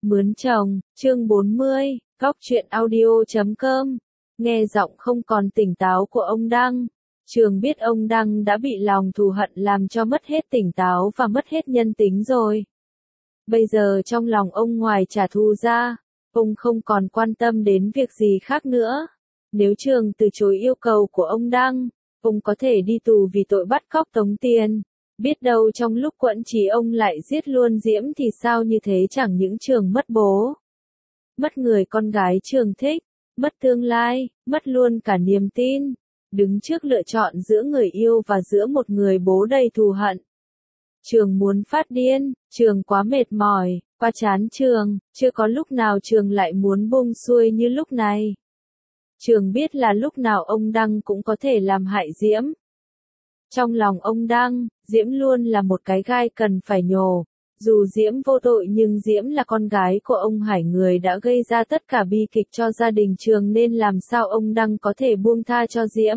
Mướn chồng, chương 40, Góc truyện audio.com. Nghe giọng không còn tỉnh táo của ông Đăng. Trường biết ông Đăng đã bị lòng thù hận làm cho mất hết tỉnh táo và mất hết nhân tính rồi. Bây giờ trong lòng ông ngoài trả thù ra, ông không còn quan tâm đến việc gì khác nữa. Nếu Trường từ chối yêu cầu của ông Đăng, ông có thể đi tù vì tội bắt cóc tống tiền. Biết đâu trong lúc quẫn trí ông lại giết luôn Diễm thì sao, như thế chẳng những Trường mất bố, mất người con gái Trường thích, mất tương lai, mất luôn cả niềm tin. Đứng trước lựa chọn giữa người yêu và giữa một người bố đầy thù hận. Trường muốn phát điên, Trường quá mệt mỏi, qua chán Trường, chưa có lúc nào Trường lại muốn buông xuôi như lúc này. Trường biết là lúc nào ông Đăng cũng có thể làm hại Diễm. Trong lòng ông Đăng, Diễm luôn là một cái gai cần phải nhổ. Dù Diễm vô tội nhưng Diễm là con gái của ông Hải, người đã gây ra tất cả bi kịch cho gia đình Trường, nên làm sao ông Đăng có thể buông tha cho Diễm.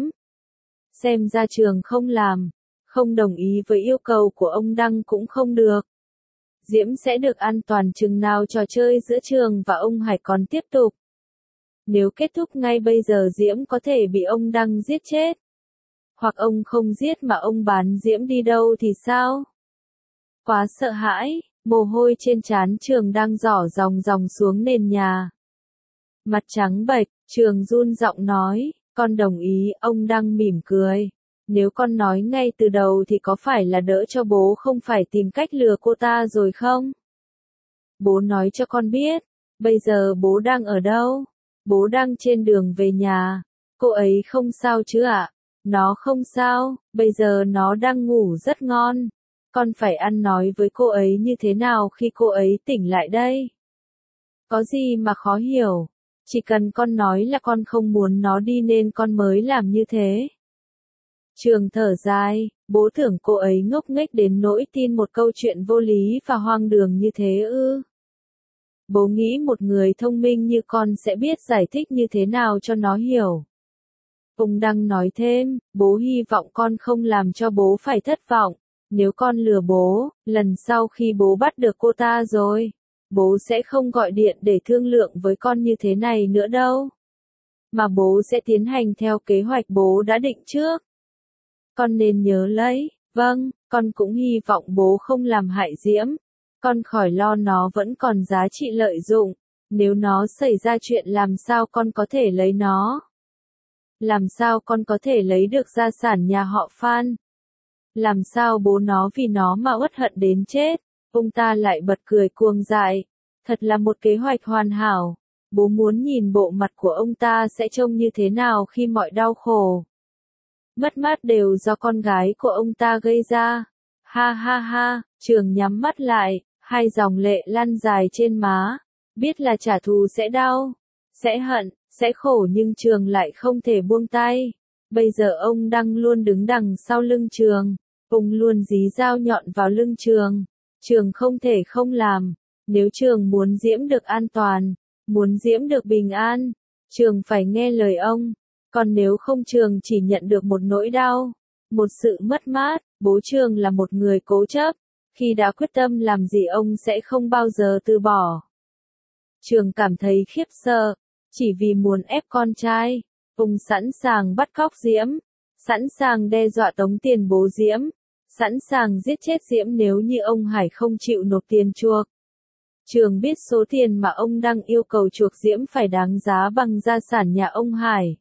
Xem ra Trường không đồng ý với yêu cầu của ông Đăng cũng không được. Diễm sẽ được an toàn chừng nào trò chơi giữa Trường và ông Hải còn tiếp tục. Nếu kết thúc ngay bây giờ Diễm có thể bị ông Đăng giết chết. Hoặc ông không giết mà ông bán Diễm đi đâu thì sao? Quá sợ hãi, mồ hôi trên trán Trường đang rỏ ròng ròng xuống nền nhà. Mặt trắng bệch, Trường run giọng nói, con đồng ý. Ông Đăng mỉm cười. Nếu con nói ngay từ đầu thì có phải là đỡ cho bố không phải tìm cách lừa cô ta rồi không? Bố nói cho con biết, bây giờ bố đang ở đâu? Bố đang trên đường về nhà. Cô ấy không sao chứ ạ? Nó không sao, bây giờ nó đang ngủ rất ngon. Con phải ăn nói với cô ấy như thế nào khi cô ấy tỉnh lại đây? Có gì mà khó hiểu? Chỉ cần con nói là con không muốn nó đi nên con mới làm như thế. Trường thở dài, bố tưởng cô ấy ngốc nghếch đến nỗi tin một câu chuyện vô lý và hoang đường như thế ư? Bố nghĩ một người thông minh như con sẽ biết giải thích như thế nào cho nó hiểu. Ông Đăng nói thêm, bố hy vọng con không làm cho bố phải thất vọng. Nếu con lừa bố, lần sau khi bố bắt được cô ta rồi, bố sẽ không gọi điện để thương lượng với con như thế này nữa đâu. Mà bố sẽ tiến hành theo kế hoạch bố đã định trước. Con nên nhớ lấy, vâng, con cũng hy vọng bố không làm hại Diễm. Con khỏi lo, nó vẫn còn giá trị lợi dụng. Nếu nó xảy ra chuyện làm sao con có thể lấy nó? Làm sao con có thể lấy được gia sản nhà họ Phan? Làm sao bố nó vì nó mà uất hận đến chết? Ông ta lại bật cười cuồng dại. Thật là một kế hoạch hoàn hảo. Bố muốn nhìn bộ mặt của ông ta sẽ trông như thế nào khi mọi đau khổ, mất mát đều do con gái của ông ta gây ra. Ha ha ha, Trường nhắm mắt lại, hai dòng lệ lăn dài trên má. Biết là trả thù sẽ đau, sẽ hận, sẽ khổ nhưng Trường lại không thể buông tay. Bây giờ ông Đăng luôn đứng đằng sau lưng Trường. Ông luôn dí dao nhọn vào lưng Trường. Trường không thể không làm. Nếu Trường muốn Diễm được an toàn, muốn Diễm được bình an, Trường phải nghe lời ông. Còn nếu không Trường chỉ nhận được một nỗi đau, một sự mất mát. Bố Trường là một người cố chấp. Khi đã quyết tâm làm gì ông sẽ không bao giờ từ bỏ. Trường cảm thấy khiếp sợ. Chỉ vì muốn ép con trai, ông sẵn sàng bắt cóc Diễm, sẵn sàng đe dọa tống tiền bố Diễm, sẵn sàng giết chết Diễm nếu như ông Hải không chịu nộp tiền chuộc. Trường biết số tiền mà ông Đăng yêu cầu chuộc Diễm phải đáng giá bằng gia sản nhà ông Hải.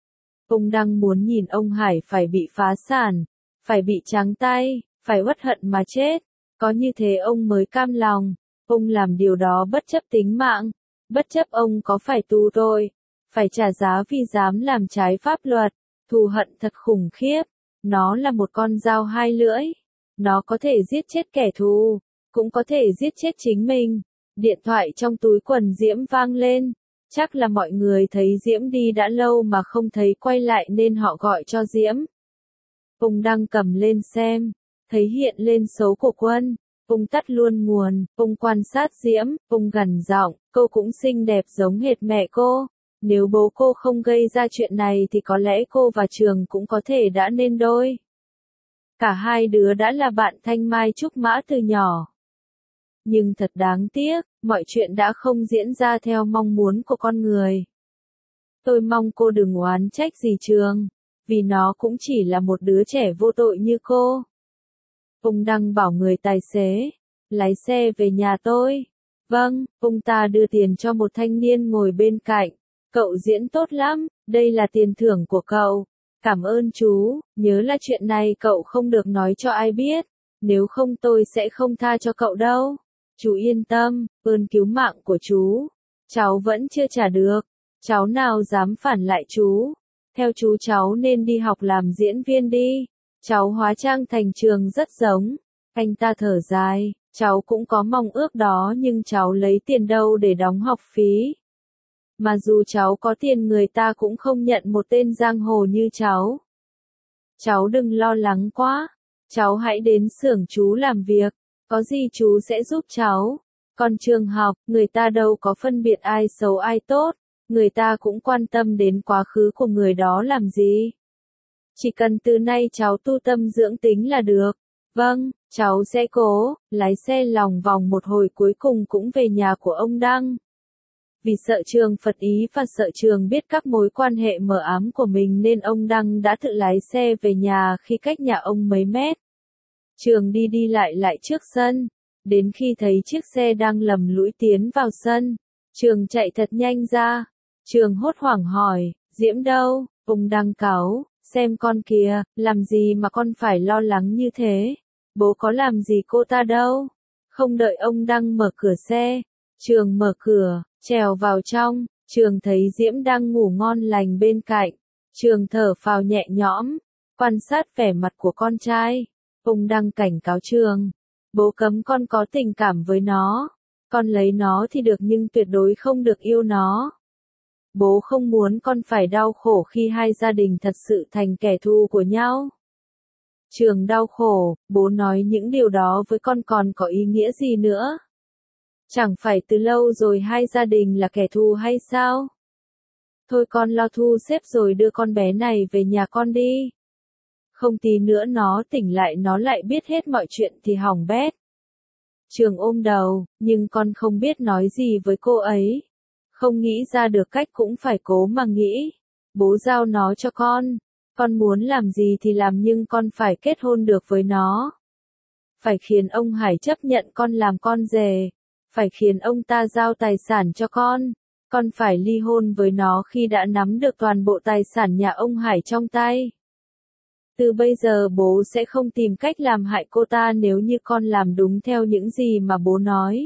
Ông Đăng muốn nhìn ông Hải phải bị phá sản, phải bị trắng tay, phải uất hận mà chết. Có như thế ông mới cam lòng. Ông làm điều đó bất chấp tính mạng. Bất chấp ông có phải tù tội, phải trả giá vì dám làm trái pháp luật. Thù hận thật khủng khiếp. Nó là một con dao hai lưỡi. Nó có thể giết chết kẻ thù, cũng có thể giết chết chính mình. Điện thoại trong túi quần Diễm vang lên. Chắc là mọi người thấy Diễm đi đã lâu mà không thấy quay lại nên họ gọi cho Diễm. Ông Đăng cầm lên xem, thấy hiện lên số của Quân. Ông tắt luôn nguồn, ông quan sát Diễm, ông gằn giọng, cô cũng xinh đẹp giống hệt mẹ cô. Nếu bố cô không gây ra chuyện này thì có lẽ cô và Trường cũng có thể đã nên đôi. Cả hai đứa đã là bạn thanh mai trúc mã từ nhỏ. Nhưng thật đáng tiếc, Mọi chuyện đã không diễn ra theo mong muốn của con người. Tôi mong cô đừng oán trách gì Trường, vì nó cũng chỉ là một đứa trẻ vô tội như cô. Ông Đăng bảo người tài xế, lái xe về nhà tôi. Vâng, ông ta đưa tiền cho một thanh niên ngồi bên cạnh. Cậu diễn tốt lắm, đây là tiền thưởng của cậu. Cảm ơn chú, nhớ là chuyện này cậu không được nói cho ai biết, nếu không tôi sẽ không tha cho cậu đâu. Chú yên tâm, ơn cứu mạng của chú. Cháu vẫn chưa trả được, cháu nào dám phản lại chú. Theo chú cháu nên đi học làm diễn viên đi. Cháu hóa trang thành Trường rất giống. Anh ta thở dài, cháu cũng có mong ước đó nhưng cháu lấy tiền đâu để đóng học phí. Mà dù cháu có tiền người ta cũng không nhận một tên giang hồ như cháu. Cháu đừng lo lắng quá, cháu hãy đến xưởng chú làm việc, có gì chú sẽ giúp cháu. Còn trường học, người ta đâu có phân biệt ai xấu ai tốt, người ta cũng quan tâm đến quá khứ của người đó làm gì. Chỉ cần từ nay cháu tu tâm dưỡng tính là được. Vâng, cháu sẽ cố. Lái xe lòng vòng một hồi cuối cùng cũng về nhà của ông Đăng. Vì sợ Trường phật ý và sợ Trường biết các mối quan hệ mờ ám của mình nên ông Đăng đã tự lái xe về nhà khi cách nhà ông mấy mét. Trường đi đi lại trước sân. Đến khi thấy chiếc xe đang lầm lũi tiến vào sân, Trường chạy thật nhanh ra. Trường hốt hoảng hỏi, Diễm đâu? Ông Đăng cáu, xem con kìa, làm gì mà con phải lo lắng như thế? Bố có làm gì cô ta đâu? Không đợi ông Đăng mở cửa xe, Trường mở cửa, trèo vào trong. Trường thấy Diễm đang ngủ ngon lành bên cạnh. Trường thở phào nhẹ nhõm, quan sát vẻ mặt của con trai. Ông Đăng cảnh cáo Trường, bố cấm con có tình cảm với nó. Con lấy nó thì được nhưng tuyệt đối không được yêu nó. Bố không muốn con phải đau khổ khi hai gia đình thật sự thành kẻ thù của nhau. Trường đau khổ, bố nói những điều đó với con còn có ý nghĩa gì nữa? Chẳng phải từ lâu rồi hai gia đình là kẻ thù hay sao? Thôi con lo thu xếp rồi đưa con bé này về nhà con đi. Không tí nữa nó tỉnh lại nó lại biết hết mọi chuyện thì hỏng bét. Trường ôm đầu, nhưng con không biết nói gì với cô ấy. Không nghĩ ra được cách cũng phải cố mà nghĩ. Bố giao nó cho con muốn làm gì thì làm nhưng con phải kết hôn được với nó. Phải khiến ông Hải chấp nhận con làm con rể. Phải khiến ông ta giao tài sản cho con phải ly hôn với nó khi đã nắm được toàn bộ tài sản nhà ông Hải trong tay. Từ bây giờ bố sẽ không tìm cách làm hại cô ta nếu như con làm đúng theo những gì mà bố nói.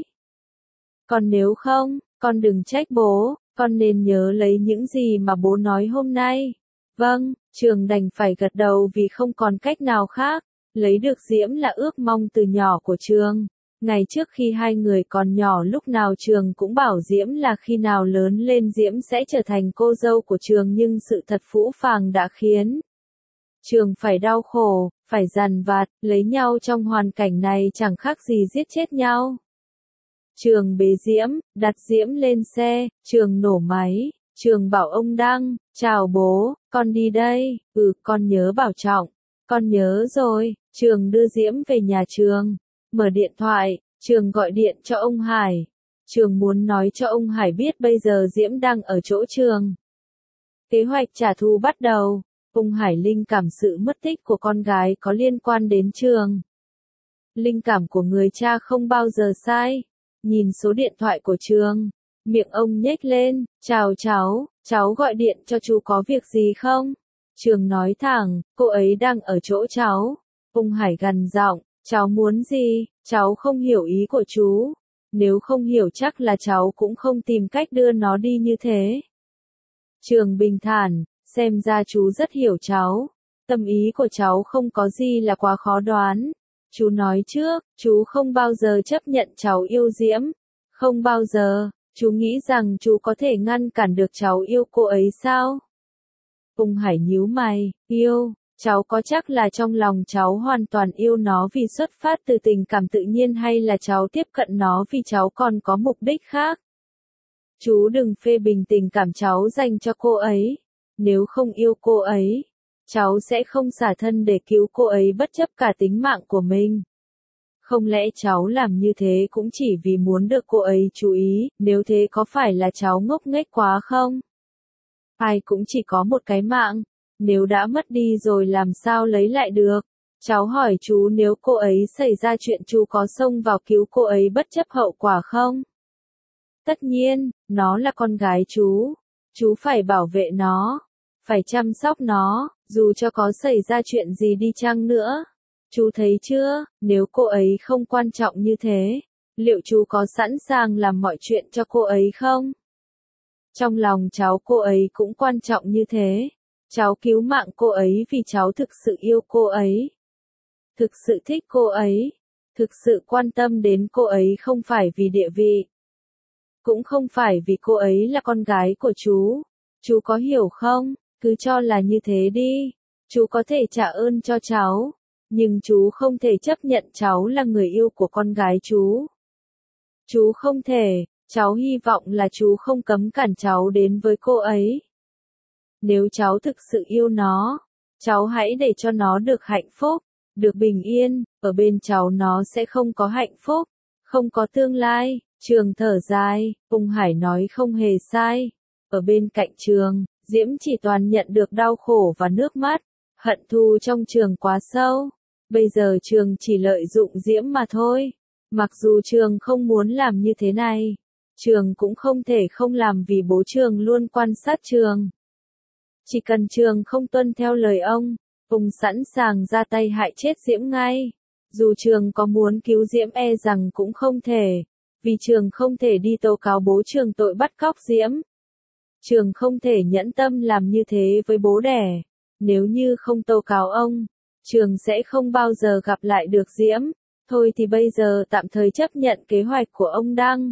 Còn nếu không, con đừng trách bố, con nên nhớ lấy những gì mà bố nói hôm nay. Vâng, Trường đành phải gật đầu vì không còn cách nào khác. Lấy được Diễm là ước mong từ nhỏ của Trường. Ngày trước khi hai người còn nhỏ lúc nào Trường cũng bảo Diễm là khi nào lớn lên Diễm sẽ trở thành cô dâu của Trường nhưng sự thật phũ phàng đã khiến Trường phải đau khổ, phải dằn vặt, lấy nhau trong hoàn cảnh này chẳng khác gì giết chết nhau. Trường bế Diễm, đặt Diễm lên xe, Trường nổ máy, Trường bảo ông Đăng, chào bố, con đi đây, con nhớ bảo trọng, con nhớ rồi. Trường đưa Diễm về nhà Trường, mở điện thoại, Trường gọi điện cho ông Hải. Trường muốn nói cho ông Hải biết bây giờ Diễm đang ở chỗ Trường. Kế hoạch trả thù bắt đầu. Ông Hải linh cảm sự mất tích của con gái có liên quan đến Trường. Linh cảm của người cha không bao giờ sai. Nhìn số điện thoại của Trường, miệng ông nhếch lên, chào cháu gọi điện cho chú có việc gì không? Trường nói thẳng, cô ấy đang ở chỗ cháu. Ông Hải gằn giọng, cháu muốn gì? Cháu không hiểu ý của chú. Nếu không hiểu chắc là cháu cũng không tìm cách đưa nó đi như thế. Trường bình thản, xem ra chú rất hiểu cháu. Tâm ý của cháu không có gì là quá khó đoán. Chú nói trước, chú không bao giờ chấp nhận cháu yêu Diễm. Không bao giờ, chú nghĩ rằng chú có thể ngăn cản được cháu yêu cô ấy sao? Ông Hải nhíu mày, yêu, cháu có chắc là trong lòng cháu hoàn toàn yêu nó vì xuất phát từ tình cảm tự nhiên hay là cháu tiếp cận nó vì cháu còn có mục đích khác? Chú đừng phê bình tình cảm cháu dành cho cô ấy. Nếu không yêu cô ấy, cháu sẽ không xả thân để cứu cô ấy bất chấp cả tính mạng của mình. Không lẽ cháu làm như thế cũng chỉ vì muốn được cô ấy chú ý, nếu thế có phải là cháu ngốc nghếch quá không? Ai cũng chỉ có một cái mạng, nếu đã mất đi rồi làm sao lấy lại được? Cháu hỏi chú nếu cô ấy xảy ra chuyện chú có xông vào cứu cô ấy bất chấp hậu quả không? Tất nhiên, nó là con gái chú phải bảo vệ nó, phải chăm sóc nó, dù cho có xảy ra chuyện gì đi chăng nữa. Chú thấy chưa, nếu cô ấy không quan trọng như thế, liệu chú có sẵn sàng làm mọi chuyện cho cô ấy không? Trong lòng cháu cô ấy cũng quan trọng như thế. Cháu cứu mạng cô ấy vì cháu thực sự yêu cô ấy. Thực sự thích cô ấy. Thực sự quan tâm đến cô ấy không phải vì địa vị. Cũng không phải vì cô ấy là con gái của chú. Chú có hiểu không? Cứ cho là như thế đi. Chú có thể trả ơn cho cháu. Nhưng chú không thể chấp nhận cháu là người yêu của con gái chú. Chú không thể. Cháu hy vọng là chú không cấm cản cháu đến với cô ấy. Nếu cháu thực sự yêu nó, cháu hãy để cho nó được hạnh phúc, được bình yên, ở bên cháu nó sẽ không có hạnh phúc, không có tương lai. Trường thở dài, Ung Hải nói không hề sai. Ở bên cạnh Trường, Diễm chỉ toàn nhận được đau khổ và nước mắt, hận thù trong Trường quá sâu. Bây giờ Trường chỉ lợi dụng Diễm mà thôi. Mặc dù Trường không muốn làm như thế này, Trường cũng không thể không làm vì bố Trường luôn quan sát Trường. Chỉ cần Trường không tuân theo lời ông sẵn sàng ra tay hại chết Diễm ngay. Dù Trường có muốn cứu Diễm e rằng cũng không thể, vì Trường không thể đi tố cáo bố Trường tội bắt cóc Diễm. Trường không thể nhẫn tâm làm như thế với bố đẻ. Nếu như không tố cáo ông, Trường sẽ không bao giờ gặp lại được Diễm. Thôi thì bây giờ tạm thời chấp nhận kế hoạch của ông Đăng,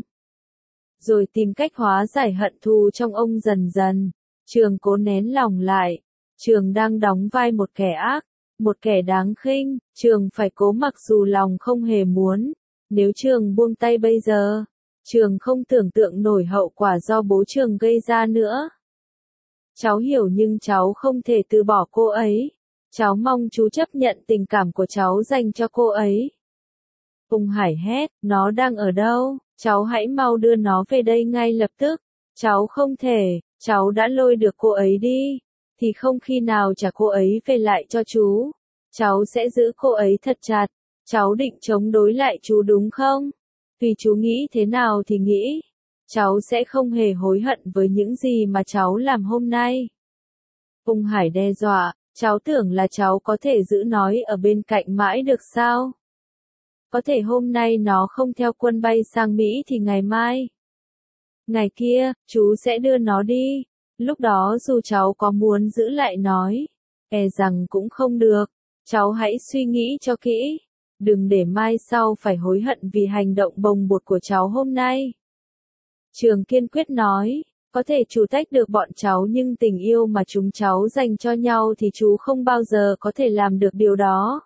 rồi tìm cách hóa giải hận thù trong ông dần dần. Trường cố nén lòng lại. Trường đang đóng vai một kẻ ác, một kẻ đáng khinh. Trường phải cố mặc dù lòng không hề muốn. Nếu Trường buông tay bây giờ, Trường không tưởng tượng nổi hậu quả do bố Trường gây ra nữa. Cháu hiểu nhưng cháu không thể từ bỏ cô ấy. Cháu mong chú chấp nhận tình cảm của cháu dành cho cô ấy. Ung Hải hét, nó đang ở đâu? Cháu hãy mau đưa nó về đây ngay lập tức. Cháu không thể, cháu đã lôi được cô ấy đi, thì không khi nào trả cô ấy về lại cho chú. Cháu sẽ giữ cô ấy thật chặt. Cháu định chống đối lại chú đúng không? Vì chú nghĩ thế nào thì nghĩ. Cháu sẽ không hề hối hận với những gì mà cháu làm hôm nay. Ung Hải đe dọa, cháu tưởng là cháu có thể giữ nói ở bên cạnh mãi được sao? Có thể hôm nay nó không theo quân bay sang Mỹ thì ngày mai, ngày kia, chú sẽ đưa nó đi. Lúc đó dù cháu có muốn giữ lại nói, e rằng cũng không được. Cháu hãy suy nghĩ cho kỹ. Đừng để mai sau phải hối hận vì hành động bồng bột của cháu hôm nay. Trường kiên quyết nói, có thể chú tách được bọn cháu nhưng tình yêu mà chúng cháu dành cho nhau thì chú không bao giờ có thể làm được điều đó.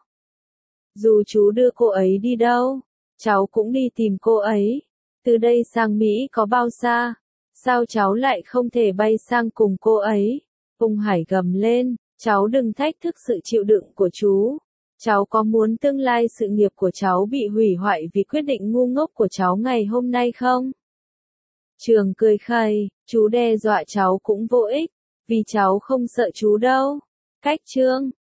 Dù chú đưa cô ấy đi đâu, cháu cũng đi tìm cô ấy. Từ đây sang Mỹ có bao xa? Sao cháu lại không thể bay sang cùng cô ấy? Ung Hải gầm lên, cháu đừng thách thức sự chịu đựng của chú. Cháu có muốn tương lai sự nghiệp của cháu bị hủy hoại vì quyết định ngu ngốc của cháu ngày hôm nay không? Trường cười khẩy, chú đe dọa cháu cũng vô ích, vì cháu không sợ chú đâu. Cách chương